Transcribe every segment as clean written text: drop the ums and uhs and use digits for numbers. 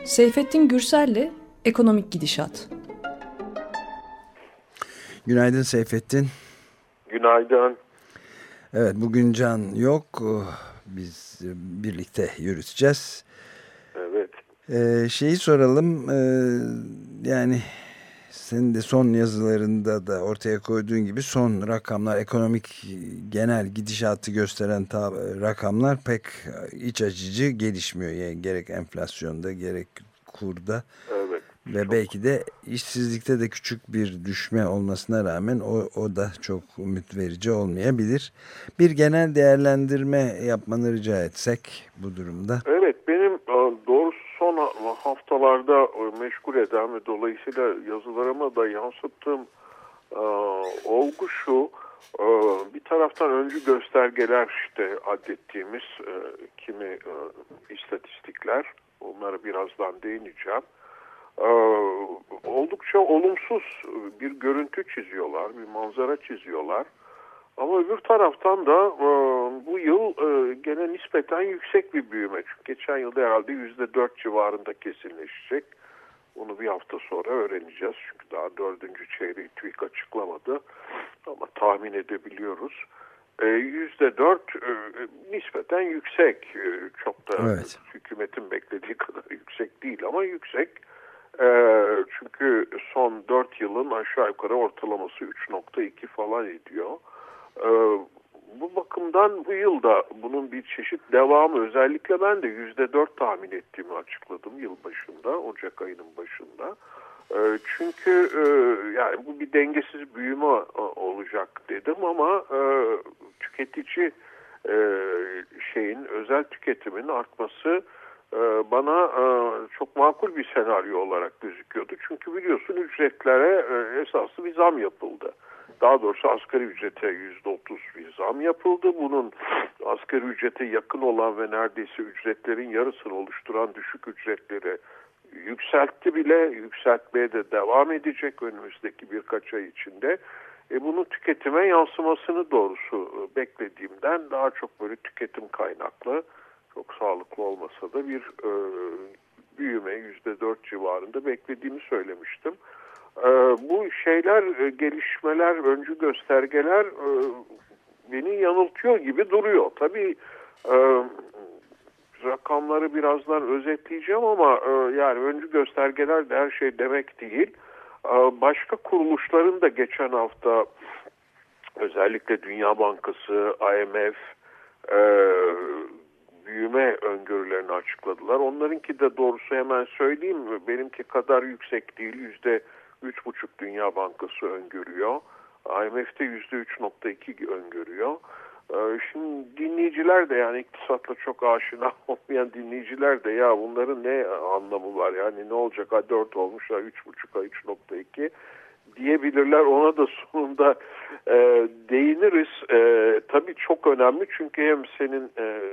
Seyfettin Gürsel'le Ekonomik Gidişat. Günaydın Seyfettin. Günaydın. Evet, bugün Can yok. Biz birlikte yürüteceğiz. Evet. Şeyi soralım. Yani senin de son yazılarında da ortaya koyduğun gibi son rakamlar, ekonomik genel gidişatı gösteren rakamlar pek iç açıcı gelişmiyor. Yani gerek enflasyonda gerek kurda. Evet. Ve belki de işsizlikte de küçük bir düşme olmasına rağmen o da çok umut verici olmayabilir. Bir genel değerlendirme yapmanı rica etsek bu durumda. Evet, benim doğrusu son haftalarda meşgul eden ve dolayısıyla yazılarıma da yansıttığım olgu şu. Bir taraftan öncü göstergeler, işte adettiğimiz kimi istatistikler, onlara birazdan değineceğim. Oldukça olumsuz bir görüntü çiziyorlar, bir manzara çiziyorlar. Ama öbür taraftan da bu yıl gene nispeten yüksek bir büyüme. Çünkü geçen yılda herhalde %4 civarında kesinleşecek. Onu bir hafta sonra öğreneceğiz. Çünkü daha 4. çeyreği TÜİK açıklamadı. Ama tahmin edebiliyoruz. %4 nispeten yüksek. Çok da evet, hükümetin beklediği kadar yüksek değil ama yüksek. Çünkü son 4 yılın aşağı yukarı ortalaması 3,2 falan ediyor. Bu bakımdan bu yılda bunun bir çeşit devamı, özellikle ben de %4 tahmin ettiğimi açıkladım yıl başında, Ocak ayının başında. Çünkü yani bu bir dengesiz büyüme olacak dedim ama tüketici özel tüketimin artması bana çok makul bir senaryo olarak gözüküyordu. Çünkü biliyorsun ücretlere esaslı bir zam yapıldı. Daha doğrusu asgari ücrete %30 bir zam yapıldı. Bunun asgari ücrete yakın olan ve neredeyse ücretlerin yarısını oluşturan düşük ücretleri yükseltti bile. Yükseltmeye de devam edecek önümüzdeki birkaç ay içinde. Bunun tüketime yansımasını doğrusu beklediğimden daha çok böyle tüketim kaynaklı, çok sağlıklı olmasa da bir büyüme %4 civarında beklediğimi söylemiştim. Bu gelişmeler, öncü göstergeler beni yanıltıyor gibi duruyor. Tabii rakamları birazdan özetleyeceğim ama yani öncü göstergeler de her şey demek değil. Başka kuruluşların da geçen hafta özellikle Dünya Bankası, IMF büyüme öngörülerini açıkladılar. Onlarınki de doğrusu hemen söyleyeyim, benimki kadar yüksek değil. %3,5 Dünya Bankası öngörüyor. IMF'de %3,2 öngörüyor. Şimdi dinleyiciler de, yani iktisatla çok aşina olmayan dinleyiciler de, ya bunların ne anlamı var, yani ne olacak, 4 olmuş, 3,5, 3,2 diyebilirler. Ona da sonunda değiniriz. Tabii çok önemli çünkü hem senin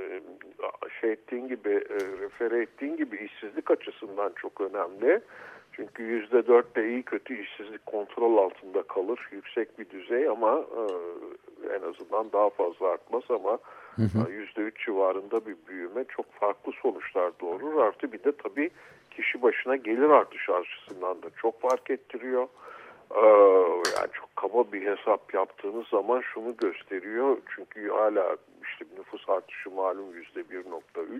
refere ettiğin gibi işsizlik açısından çok önemli. Çünkü %4'te iyi kötü işsizlik kontrol altında kalır. Yüksek bir düzey ama en azından daha fazla artmaz ama %3 civarında bir büyüme çok farklı sonuçlar doğurur. Artı bir de tabii kişi başına gelir artışı açısından da çok fark ettiriyor. Yani çok kaba bir hesap yaptığınız zaman şunu gösteriyor. Çünkü hala işte nüfus artışı malum %1,3,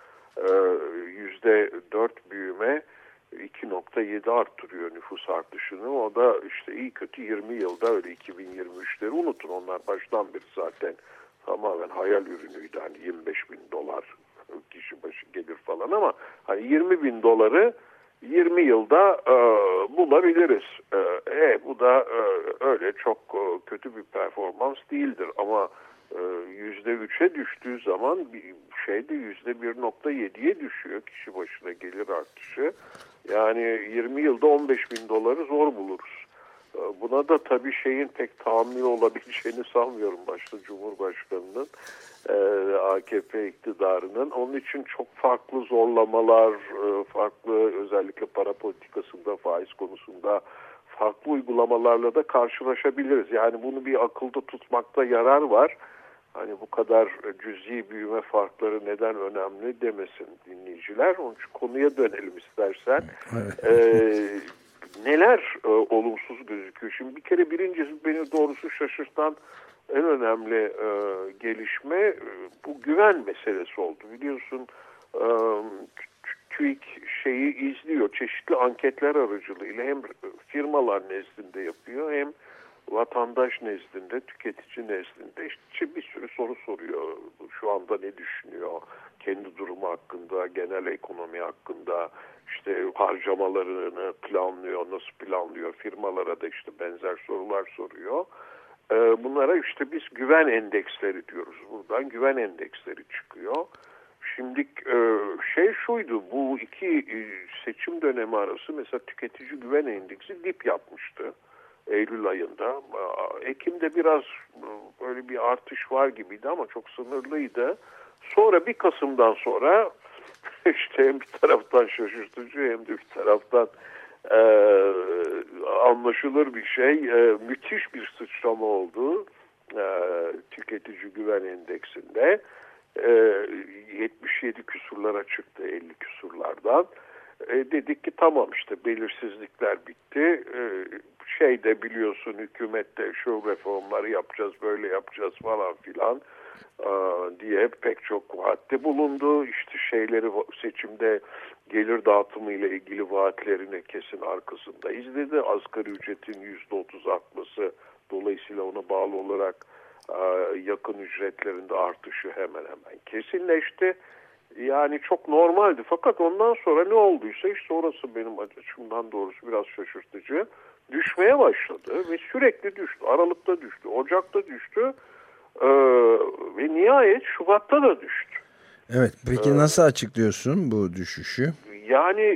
%4 büyüme 2,7 arttırıyor nüfus artışını. O da işte iyi kötü 20 yılda, öyle 2023'leri unutun. Onlar baştan beri zaten tamamen hayal ürünüydü. Hani $25.000 kişi başı gelir falan ama hani $20.000 20 yılda bulabiliriz. Bu da öyle çok kötü bir performans değildir ama %3'e düştüğü zaman bir şeyde %1,7'ye düşüyor kişi başına gelir artışı. Yani 20 yılda $15.000 zor buluruz. Buna da tabii pek tahammül olabileceğini sanmıyorum, başta Cumhurbaşkanı'nın, AKP iktidarının. Onun için çok farklı zorlamalar, farklı, özellikle para politikasında, faiz konusunda farklı uygulamalarla da karşılaşabiliriz. Yani bunu bir akılda tutmakta yarar var. hani bu kadar cüzi büyüme farkları neden önemli demesin dinleyiciler. Onun için konuya dönelim istersen. Neler olumsuz gözüküyor? Şimdi bir kere birincisi beni doğrusu şaşırtan en önemli gelişme bu güven meselesi oldu. Biliyorsun TÜİK şeyi izliyor. Çeşitli anketler aracılığıyla hem firmalar nezdinde yapıyor hem vatandaş nezdinde, tüketici nezdinde işte bir sürü soru soruyor. Şu anda ne düşünüyor? Kendi durumu hakkında, genel ekonomi hakkında, işte harcamalarını planlıyor, nasıl planlıyor? Firmalara da işte benzer sorular soruyor. Bunlara işte biz güven endeksleri diyoruz. Buradan güven endeksleri çıkıyor. Şimdi şey şuydu, bu iki seçim dönemi arası mesela tüketici güven endeksi dip yapmıştı Eylül ayında. Ekim'de biraz böyle bir artış var gibiydi ama çok sınırlıydı. Sonra 1 Kasım'dan sonra işte hem bir taraftan şaşırtıcı hem de bir taraftan anlaşılır bir şey. Müthiş bir sıçrama oldu tüketici güven endeksinde. 77 küsurlara çıktı 50 küsurlardan. Dedik ki tamam işte belirsizlikler bitti. Şeyde biliyorsun hükümette şu reformları yapacağız böyle yapacağız falan filan diye pek çok vaatte bulundu. İşte şeyleri seçimde gelir dağıtımı ile ilgili vaatlerini kesin arkasında izledi. Asgari ücretin %30 artması dolayısıyla ona bağlı olarak yakın ücretlerinde artışı hemen hemen kesinleşti. Yani çok normaldi. Fakat ondan sonra ne olduysa işte orası benim açımdan doğrusu biraz şaşırtıcı. Düşmeye başladı ve sürekli düştü. Aralık'ta düştü, Ocak'ta düştü ve nihayet Şubat'ta da düştü. Evet. Peki nasıl açıklıyorsun bu düşüşü? Yani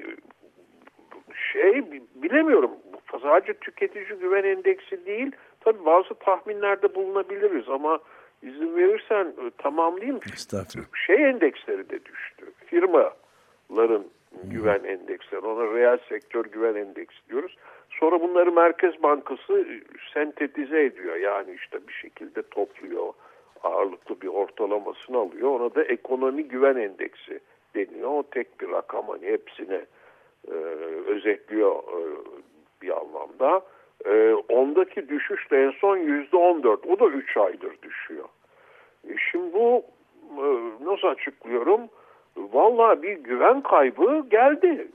bilemiyorum. Sadece tüketici güven endeksi değil. Tabii bazı tahminlerde bulunabiliriz ama izin verirsen tamamlayayım. Estağfurullah. Endeksleri de düştü. Firmaların güven endeksleri. Ona reel sektör güven endeksi diyoruz. Sonra bunları Merkez Bankası sentetize ediyor. Yani işte bir şekilde topluyor. Ağırlıklı bir ortalamasını alıyor. Ona da ekonomi güven endeksi deniyor. O tek bir rakam, hani hepsini özetliyor bir anlamda. Ondaki düşüş de en son %14. O da 3 aydır düşüyor. Şimdi bu nasıl açıklıyorum? Vallahi bir güven kaybı geldi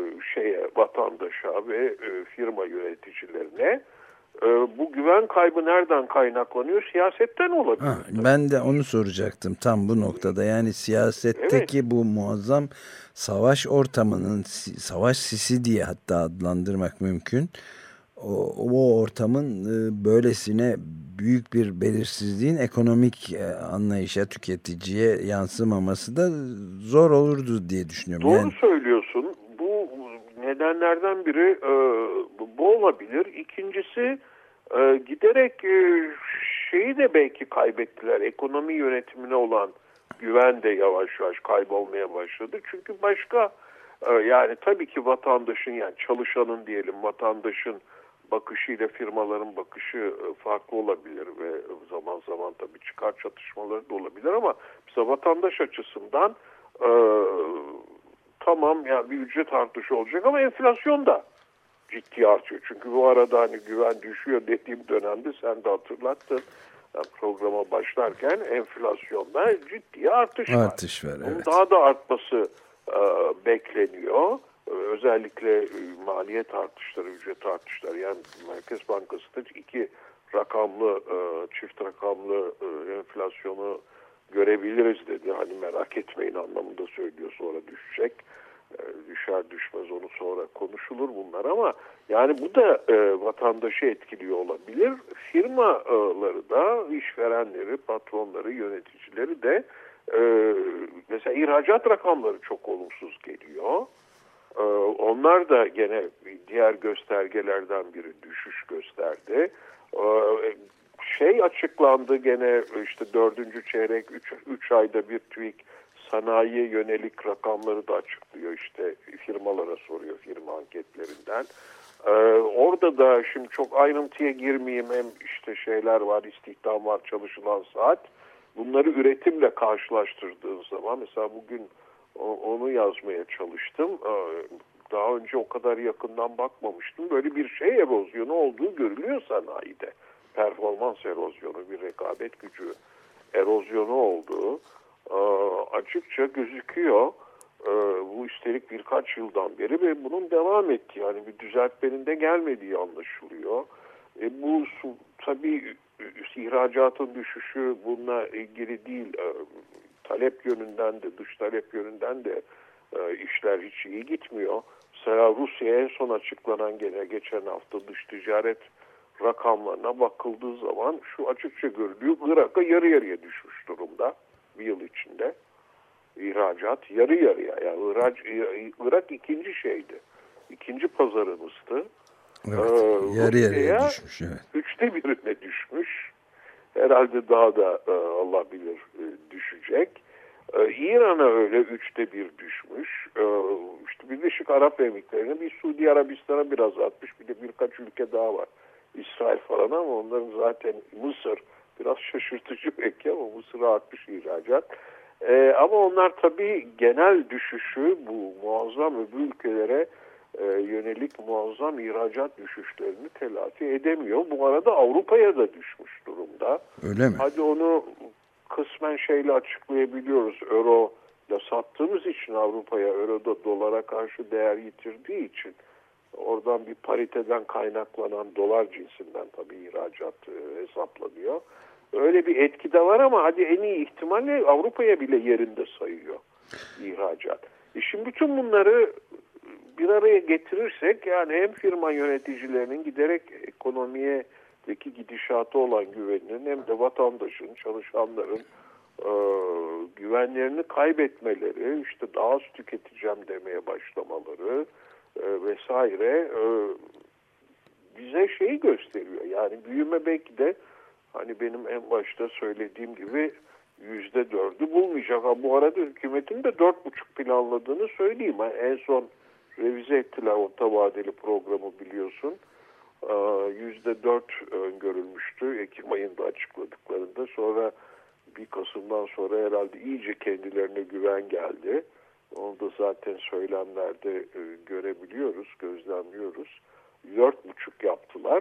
vatandaşa ve firma yöneticilerine. Bu güven kaybı nereden kaynaklanıyor? Siyasetten olabilir. Ben de onu soracaktım tam bu noktada. Yani siyasetteki evet, bu muazzam savaş ortamının, savaş sisi diye hatta adlandırmak mümkün. O ortamın böylesine büyük bir belirsizliğin ekonomik anlayışa, tüketiciye yansımaması da zor olurdu diye düşünüyorum. Doğru söylüyorsun. Bu nedenlerden biri bu olabilir. İkincisi giderek şeyi de belki kaybettiler. Ekonomi yönetimine olan güven de yavaş yavaş kaybolmaya başladı. Çünkü başka yani tabii ki vatandaşın, yani çalışanın diyelim, vatandaşın bakışıyla firmaların bakışı farklı olabilir ve zaman zaman tabii çıkar çatışmaları da olabilir ama mesela vatandaş açısından tamam ya bir ücret artışı olacak ama enflasyon da ciddi artıyor. Çünkü bu arada hani güven düşüyor dediğim dönemde sen de hatırlattın. Yani programa başlarken enflasyonda ciddi artış var. Evet. Daha da artması bekleniyor. Özellikle maliyet artışları, ücret artışları, yani Merkez Bankası da 2 rakamlı, çift rakamlı enflasyonu görebiliriz dedi. Hani merak etmeyin anlamında söylüyor, sonra düşecek. Düşer düşmez onu sonra konuşulur bunlar ama yani bu da vatandaşı etkiliyor olabilir. Firmaları da, işverenleri, patronları, yöneticileri de mesela ihracat rakamları çok olumsuz geliyor. Onlar da gene diğer göstergelerden biri düşüş gösterdi. Açıklandı gene işte 4. çeyrek 3 ayda bir TÜİK sanayiye yönelik rakamları da açıklıyor, işte firmalara soruyor firma anketlerinden. Orada da şimdi çok ayrıntıya girmeyeyim, hem işte şeyler var, istihdam var, çalışılan saat. bunları üretimle karşılaştırdığın zaman, mesela bugün onu yazmaya çalıştım. Daha önce o kadar yakından bakmamıştım. Böyle bir şey erozyonu olduğu görülüyor sanayide. Performans erozyonu, bir rekabet gücü erozyonu olduğu açıkça gözüküyor. Bu üstelik birkaç yıldan beri ve bunun devam ettiği, yani bir düzeltmenin de gelmediği anlaşılıyor. Bu tabii ihracatın düşüşü bununla ilgili değil. Talep yönünden de, dış talep yönünden de işler hiç iyi gitmiyor. Mesela Rusya'ya en son açıklanan geçen hafta dış ticaret rakamlarına bakıldığı zaman şu açıkça görülüyor. Irak'a yarı yarıya düşmüş durumda bir yıl içinde. İhracat yarı yarıya. Yani Irak ikinci şeydi. İkinci pazarımızdı. Evet, yarı yarıya düşmüş. Evet. 1/3'e düşmüş. Herhalde daha da Allah bilir düşecek. İran'a öyle 1/3 düşmüş. İşte Birleşik Arap Emirlikleri'ne, bir Suudi Arabistan'a biraz artmış. Bir de birkaç ülke daha var. İsrail falan, ama onların zaten, Mısır biraz şaşırtıcı belki ama Mısır'a artmış ihracat. Ama onlar tabii genel düşüşü, bu muazzam öbür ülkelere yönelik muazzam ihracat düşüşlerini telafi edemiyor. Bu arada Avrupa'ya da düşmüş durumda. Öyle mi? Hadi onu kısmen şeyle açıklayabiliyoruz. Euro ile sattığımız için Avrupa'ya, euro da dolara karşı değer yitirdiği için oradan bir pariteden kaynaklanan dolar cinsinden tabii ihracat hesaplanıyor. Öyle bir etki de var ama hadi en iyi ihtimalle Avrupa'ya bile yerinde sayıyor ihracat. Şimdi bütün bunları bir araya getirirsek, yani hem firma yöneticilerinin giderek ekonomideki gidişatı olan güveninin, hem de vatandaşın, çalışanların güvenlerini kaybetmeleri, işte daha az tüketeceğim demeye başlamaları vesaire bize şeyi gösteriyor. Yani büyüme belki de hani benim en başta söylediğim gibi %4'ü bulmayacak. Bu arada hükümetin de 4,5 planladığını söyleyeyim. En son revize ettiler orta vadeli programı, biliyorsun. %4 öngörülmüştü Ekim ayında açıkladıklarında. Sonra 1 Kasım'dan sonra herhalde iyice kendilerine güven geldi. Onu da zaten söylemlerde görebiliyoruz, gözlemliyoruz. 4,5 yaptılar.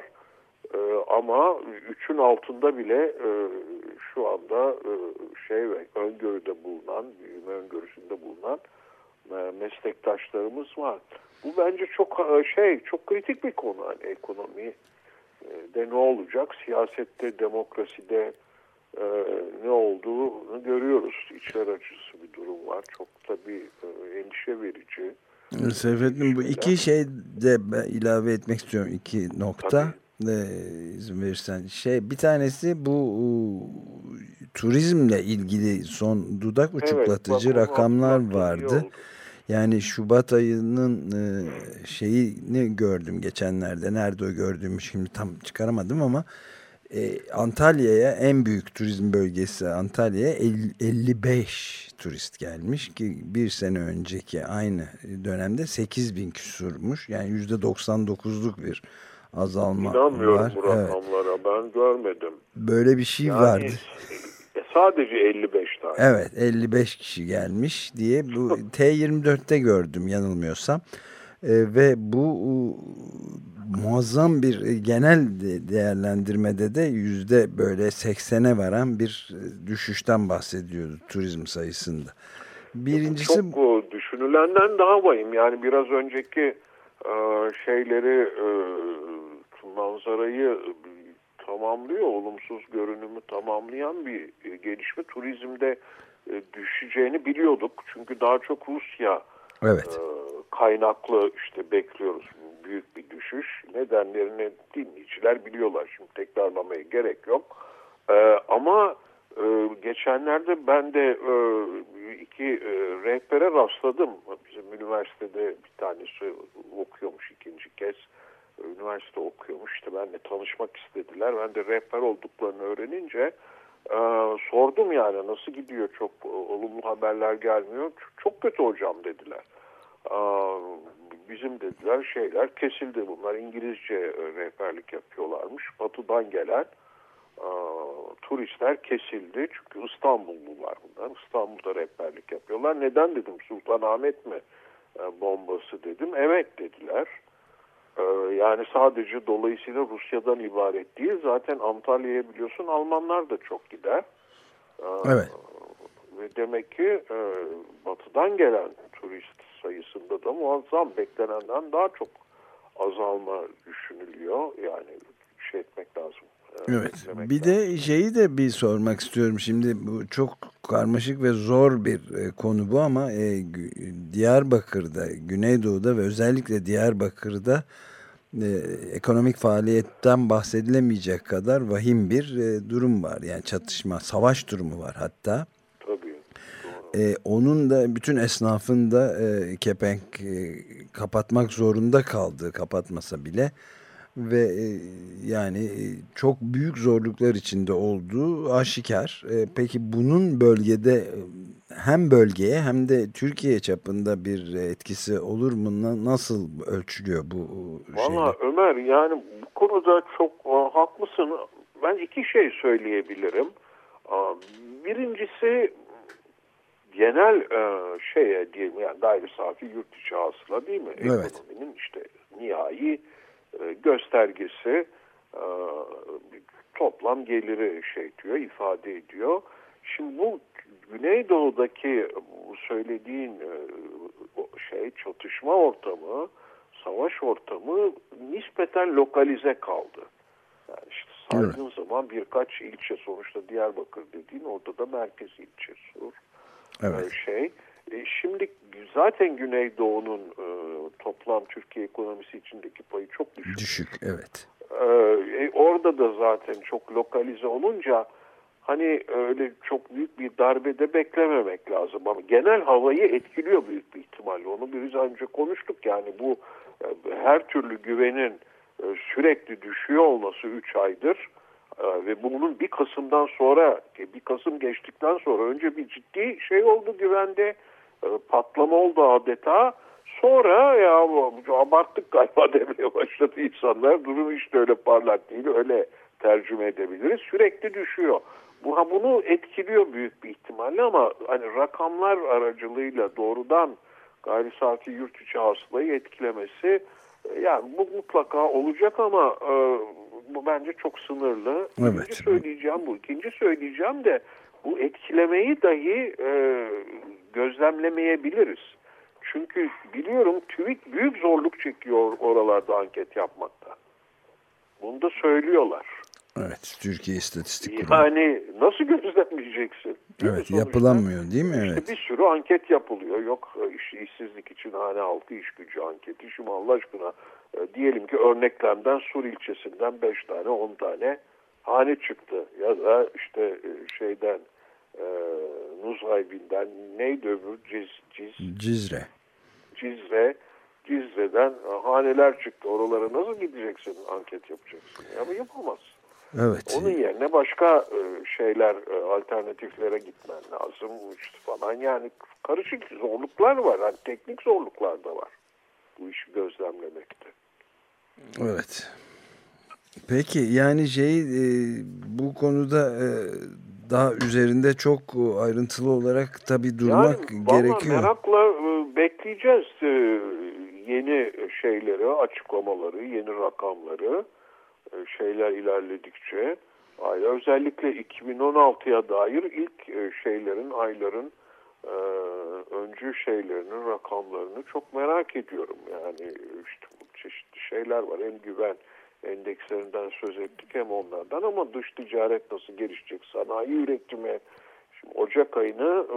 Ama 3'ün altında bile şu anda öngörüde bulunan, büyüme öngörüsünde bulunan meslektaşlarımız var. Bu bence çok kritik bir konu. Hani ekonomi de ne olacak, siyasette, demokraside ne olduğunu görüyoruz. İçler acısı bir durum var. Çok tabii endişe verici. Seyfettin, bu iki şey de ben ilave etmek istiyorum. 2 nokta. İzin verirsen. Bir tanesi bu turizmle ilgili son dudak uçuklatıcı rakamlar vardı. Yani Şubat ayının şeyini gördüm geçenlerde. Nerede o gördüğümü şimdi tam çıkaramadım ama Antalya'ya, en büyük turizm bölgesi Antalya'ya 55 turist gelmiş ki bir sene önceki aynı dönemde 8.000 küsurmuş. Yani %99'luk bir azalma var. İnanmıyorum bu rakamlara. Evet. Ben görmedim. Böyle bir şey vardı. Sadece 55 tane. Evet, 55 kişi gelmiş diye bu T24'te gördüm yanılmıyorsam. Ve bu muazzam bir genel değerlendirmede de %80'e varan bir düşüşten bahsediyordu turizm sayısında. Birincisi, çok düşünülenden daha vahim. Yani biraz önceki manzarayı tamamlıyor, olumsuz görünümü tamamlayan bir gelişme. Turizmde düşeceğini biliyorduk. Çünkü daha çok Rusya kaynaklı bekliyoruz büyük bir düşüş. Nedenlerini dinleyiciler biliyorlar. Şimdi tekrarlamaya gerek yok. Ama geçenlerde ben de 2 rehbere rastladım. Bizim üniversitede bir tanesi okuyormuş, 2. kez üniversite okuyormuş. İşte benimle tanışmak istediler. Ben de rehber olduklarını öğrenince sordum, yani nasıl gidiyor, çok olumlu haberler gelmiyor. Çok kötü hocam dediler. Bizim dediler kesildi, bunlar İngilizce rehberlik yapıyorlarmış. Batı'dan gelen turistler kesildi. Çünkü İstanbullular bunlar. İstanbul'da rehberlik yapıyorlar. Neden dedim, Sultanahmet mi bombası dedim. Evet dediler. Yani sadece dolayısıyla Rusya'dan ibaret değil. Zaten Antalya'ya biliyorsun Almanlar da çok gider. Evet. Ve demek ki batıdan gelen turist sayısında da muazzam, beklenenden daha çok azalma düşünülüyor. Yani şey etmek lazım. Evet. Bir de şeyi de bir sormak istiyorum. Şimdi bu çok karmaşık ve zor bir konu bu ama Diyarbakır'da, Güneydoğu'da ve özellikle Diyarbakır'da ekonomik faaliyetten bahsedilemeyecek kadar vahim bir durum var. Yani çatışma, savaş durumu var hatta. Tabii. Onun da bütün esnafın da kepenk kapatmak zorunda kaldığı, kapatmasa bile ve yani çok büyük zorluklar içinde olduğu aşikar. Peki bunun bölgede hem bölgeye hem de Türkiye çapında bir etkisi olur mu? Nasıl ölçülüyor bu şeyler? Valla Ömer, yani bu konuda çok haklısın. Ben iki şey söyleyebilirim. Birincisi genel şeye diyelim, yani gayri safi yurt içi hasıla değil mi? Evet. Ekonominin işte nihai göstergesi, toplam geliri şey diyor, ifade ediyor. Şimdi bu Güneydoğu'daki bu söylediğin şey, çatışma ortamı, savaş ortamı nispeten lokalize kaldı. Yani işte saydığın zaman birkaç ilçe, sonuçta Diyarbakır dediğin orada da merkez ilçe Sur. Evet. Şimdi zaten Güneydoğu'nun toplam Türkiye ekonomisi içindeki payı çok düşük. Düşük, evet. Orada da zaten çok lokalize olunca hani öyle çok büyük bir darbede beklememek lazım. Ama genel havayı etkiliyor büyük bir ihtimalle. Onu biz önce konuştuk. Yani bu her türlü güvenin sürekli düşüyor olması 3 aydır. Ve bunun 1 Kasım'dan sonra, 1 Kasım geçtikten sonra önce bir ciddi şey oldu güvende, patlama oldu adeta. Sonra ya abarttık galiba demeye başladı insanlar. Durum işte öyle parlak değil, öyle tercüme edebiliriz. Sürekli düşüyor. Bunu etkiliyor büyük bir ihtimalle ama hani rakamlar aracılığıyla doğrudan gayri safi yurt içi hasılayı etkilemesi, yani bu mutlaka olacak ama bu bence çok sınırlı. Evet. İkinci söyleyeceğim bu. İkinci söyleyeceğim de bu etkilemeyi dahi gözlemlemeyebiliriz. Çünkü biliyorum TÜİK büyük zorluk çekiyor oralarda anket yapmakta. Bunu da söylüyorlar. Evet, Türkiye İstatistik Kurumu. Yani nasıl gözlemleyeceksin? Evet, yapılamıyor değil mi? Evet. İşte bir sürü anket yapılıyor. Yok işsizlik için hane halkı iş gücü anketi. Şimdi Allah aşkına diyelim ki Örneklem'den Sur ilçesinden 5 tane 10 tane hane çıktı. Ya da işte şeyden Nusaybin'den neydi öbür Cizre'den haneler çıktı. Oralara nasıl gideceksin, anket yapacaksın? Ama yapamazsın. Evet. Onun yerine başka şeyler, alternatiflere gitmen lazım işte falan. Yani karışık zorluklar var. Yani teknik zorluklar da var bu işi gözlemlemekte. Evet. Peki yani bu konuda daha üzerinde çok ayrıntılı olarak tabii durmak gerekiyor. Merakla bekleyeceğiz yeni şeyleri, açıklamaları, yeni rakamları, şeyler ilerledikçe. Özellikle 2016'ya dair ilk ayların öncü şeylerinin rakamlarını çok merak ediyorum. Yani işte çeşitli şeyler var. Hem güven endekslerinden söz ettik hem onlardan, ama dış ticaret nasıl gelişecek, sanayi üretimi. Şimdi Ocak ayını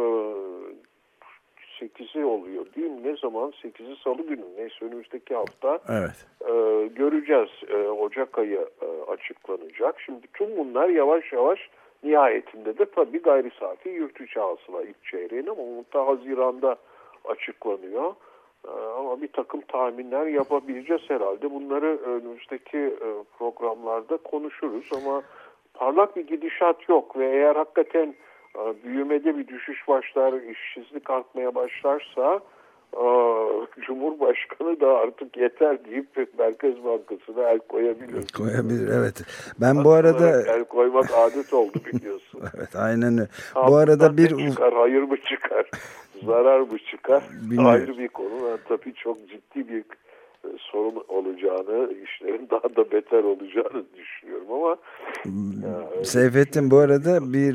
8'i oluyor değil mi? Ne zaman? 8'i Salı günü. Neyse önümüzdeki hafta evet. Göreceğiz. Ocak ayı açıklanacak. Şimdi tüm bunlar yavaş yavaş nihayetinde de tabii gayri safi yurt içi hasıla ilk çeyreğin, ama mutlaka Haziran'da açıklanıyor. Ama bir takım tahminler yapabileceğiz herhalde. Bunları önümüzdeki programlarda konuşuruz ama parlak bir gidişat yok ve eğer hakikaten büyümede bir düşüş başlar, işsizlik artmaya başlarsa Cumhurbaşkanı da artık yeter deyip Merkez Bankası'na el koyabilir. Koyabilir, evet. Ben bu arada el koymak adet oldu biliyorsun. Evet, aynen öyle. Bu arada bir çıkar, hayır mı çıkar, zarar mı çıkar? Bilmiyorum. Ayrı bir konu. Ben tabii çok ciddi bir sorun olacağını, işlerin daha da beter olacağını düşünüyorum ama Seyfettin, bu arada bir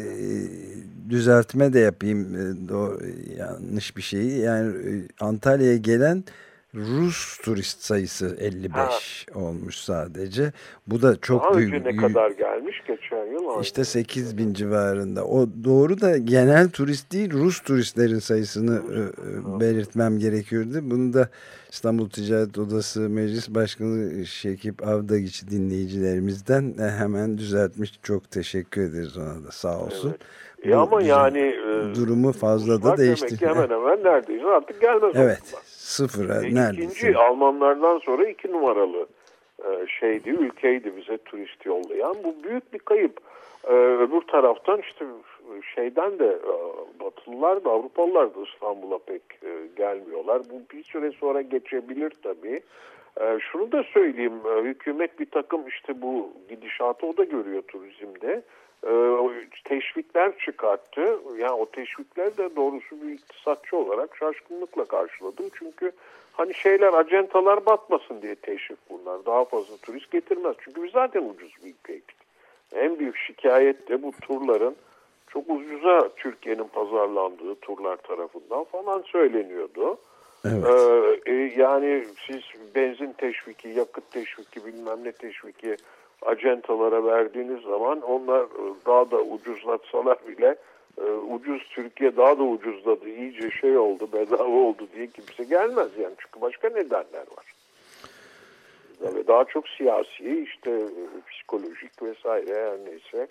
düzeltme de yapayım. Yanlış bir şeyi. Yani Antalya'ya gelen Rus turist sayısı 55 olmuş sadece. Bu da çok daha büyük. önce ne kadar gelmiş geçen yıl? İşte 8.000 civarında. O doğru da genel turist değil, Rus turistlerin sayısını belirtmem gerekiyordu. Bunu da İstanbul Ticaret Odası Meclis Başkanı Şekip Avdagiç dinleyicilerimizden hemen düzeltmiş. Çok teşekkür ederiz ona da, sağ olsun. Evet. Ama yani durumu fazla da değişti. Demek ki hemen hemen neredeyse artık gelmez. Evet, sıfıra neredeyse. İkinci Almanlardan sonra 2 numaralı ülkeydi bize turist yollayan. Bu büyük bir kayıp. Öbür taraftan işte şeyden de Batılılar da Avrupalılar da İstanbul'a pek gelmiyorlar. Bu bir süre sonra geçebilir tabii. Şunu da söyleyeyim, hükümet bir takım işte bu gidişatı o da görüyor turizmde. Teşvikler çıkarttı. Yani o teşvikler de doğrusu bir iktisatçı olarak şaşkınlıkla karşıladım. Çünkü hani acentalar batmasın diye teşvik bunlar. Daha fazla turist getirmez. Çünkü biz zaten ucuz bir ülkeydik. En büyük şikayet de bu turların çok ucuza Türkiye'nin pazarlandığı turlar tarafından falan söyleniyordu. Evet. Yani siz benzin teşviki, yakıt teşviki, bilmem ne teşviki acentalara verdiğiniz zaman onlar daha da ucuzlatsalar bile ucuz Türkiye daha da ucuzladı, iyice oldu, bedava oldu diye kimse gelmez yani. Çünkü başka nedenler var. Ve daha çok siyasi, işte psikolojik vesaire, her neyse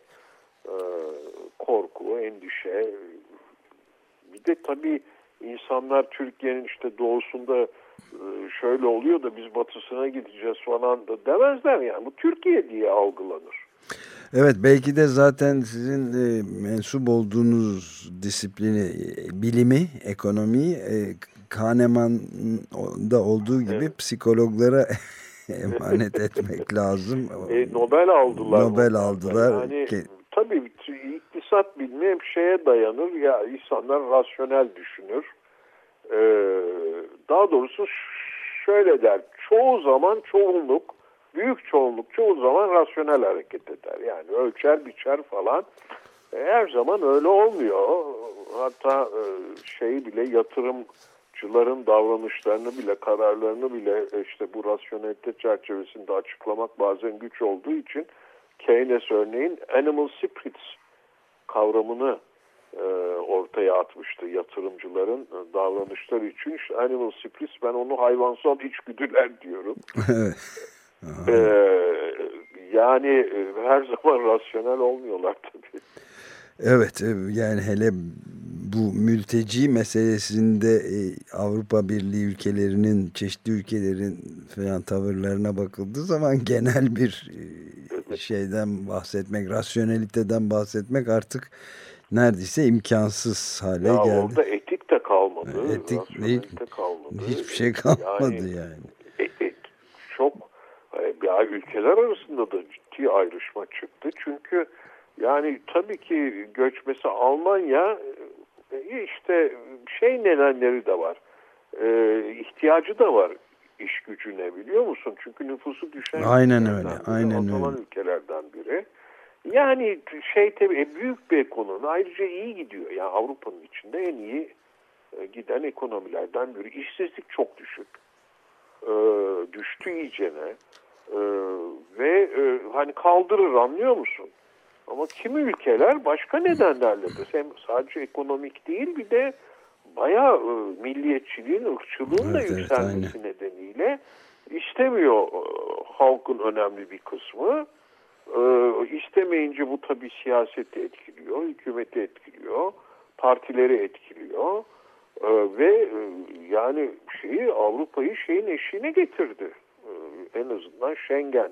korku, endişe. Bir de tabii insanlar Türkiye'nin işte doğusunda şöyle oluyor da biz batısına gideceğiz falan da demezler yani. Bu Türkiye diye algılanır. Evet, belki de zaten sizin mensup olduğunuz disiplini, bilimi, ekonomiyi Kahneman'da olduğu gibi evet, psikologlara emanet etmek lazım. Nobel aldılar. Nobel aldılar. Yani tabii iktisat bilimi hep şeye dayanır ya, insanlar rasyonel düşünür. Daha doğrusu şöyle der, çoğu zaman çoğunluk, büyük çoğunluk çoğu zaman rasyonel hareket eder. Yani ölçer biçer falan. Her zaman öyle olmuyor. Hatta bile yatırımcıların davranışlarını bile, kararlarını bile işte bu rasyonelite çerçevesinde açıklamak bazen güç olduğu için Keynes örneğin animal spirits kavramını ortaya atmıştı yatırımcıların davranışları için. İşte animal spirits, ben onu hayvansal içgüdüler diyorum. Yani her zaman rasyonel olmuyorlar tabii. Evet, yani hele bu mülteci meselesinde Avrupa Birliği ülkelerinin, çeşitli ülkelerin falan tavırlarına bakıldığı zaman genel bir şeyden bahsetmek, rasyoneliteden bahsetmek artık neredeyse imkansız hale geldi. Orada etik de kalmadı. Rasyonelite kalmadı. Hiçbir şey kalmadı yani. Çok ya, ülkeler arasında da ciddi ayrışma çıktı. Çünkü yani tabii ki mesela Almanya işte nedenleri de var. İhtiyacı da var iş gücüne, biliyor musun? Çünkü nüfusu düşen azalan ülkelerden biri. Yani tabii büyük bir ekonomi, ayrıca iyi gidiyor. Yani Avrupa'nın içinde en iyi giden ekonomilerden biri. İşsizlik çok düşük. Düştü iyicene. Ve hani kaldırır, anlıyor musun? Ama kimi ülkeler başka nedenlerle de hem sadece ekonomik değil, bir de bayağı milliyetçiliğin, ırkçılığın da yükselmesi nedeniyle istemiyor halkın önemli bir kısmı. İstemeyince bu tabii siyaseti etkiliyor, hükümeti etkiliyor, partileri etkiliyor ve yani Avrupa'yı eşiğine getirdi. En azından Schengen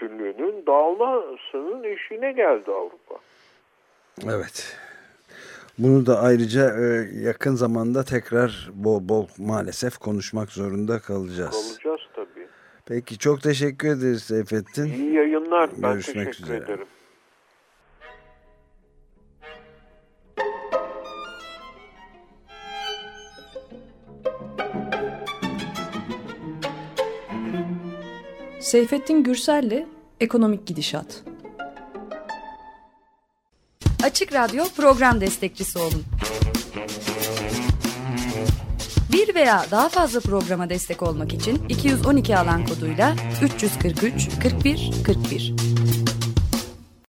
bütünlüğünün dağılmasının eşiğine geldi Avrupa. Evet. Bunu da ayrıca yakın zamanda tekrar bol bol maalesef konuşmak zorunda kalacağız. Kalacağız tabii. Peki, çok teşekkür ederiz Seyfettin. İyi yayınlar. Ben Görüşmek teşekkür üzere. ederim. Seyfettin Gürsel'le Ekonomik Gidişat. Açık Radyo program destekçisi olun. Bir veya daha fazla programa destek olmak için 212 alan koduyla 343 41 41.